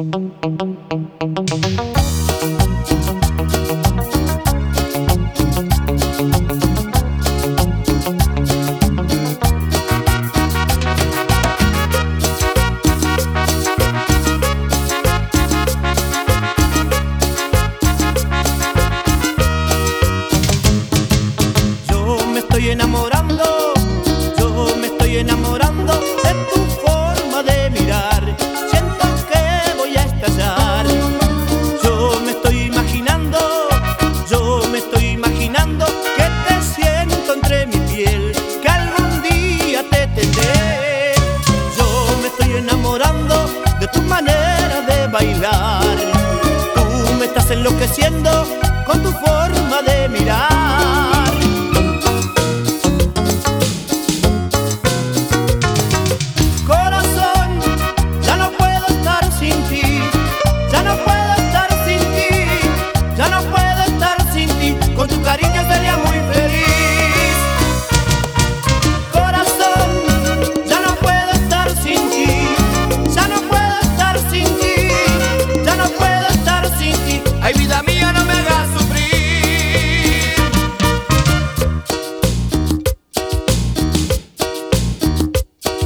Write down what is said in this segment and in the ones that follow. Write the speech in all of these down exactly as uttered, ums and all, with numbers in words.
estoy enamorando, yo me estoy enamorando de tu forma de mirar. Siento que voy a estallar. Yo me estoy imaginando, yo me estoy imaginando que te siento entre mi piel, que algún día te tendré. Yo me estoy enamorando de tu manera de bailar. Tú me estás enloqueciendo con tu forma de mirar.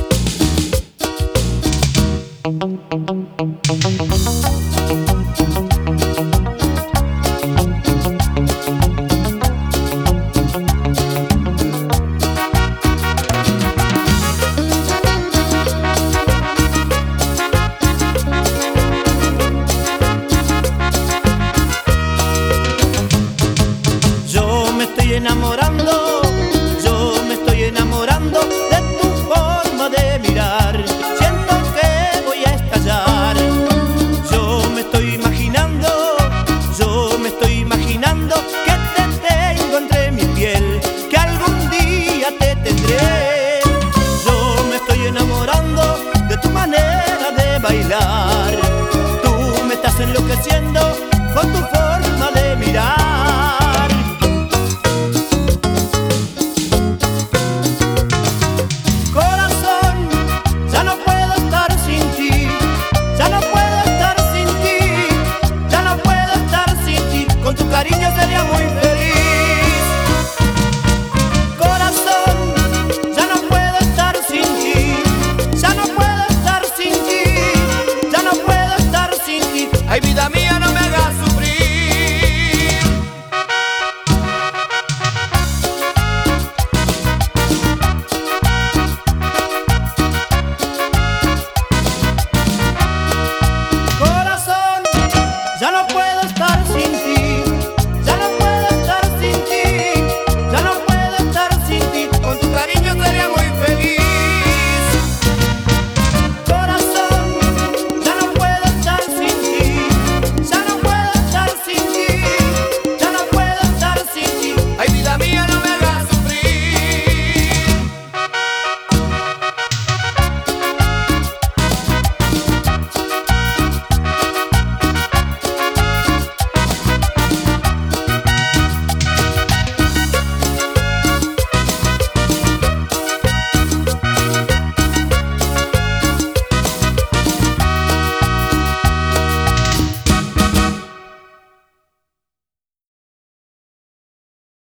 Thank you.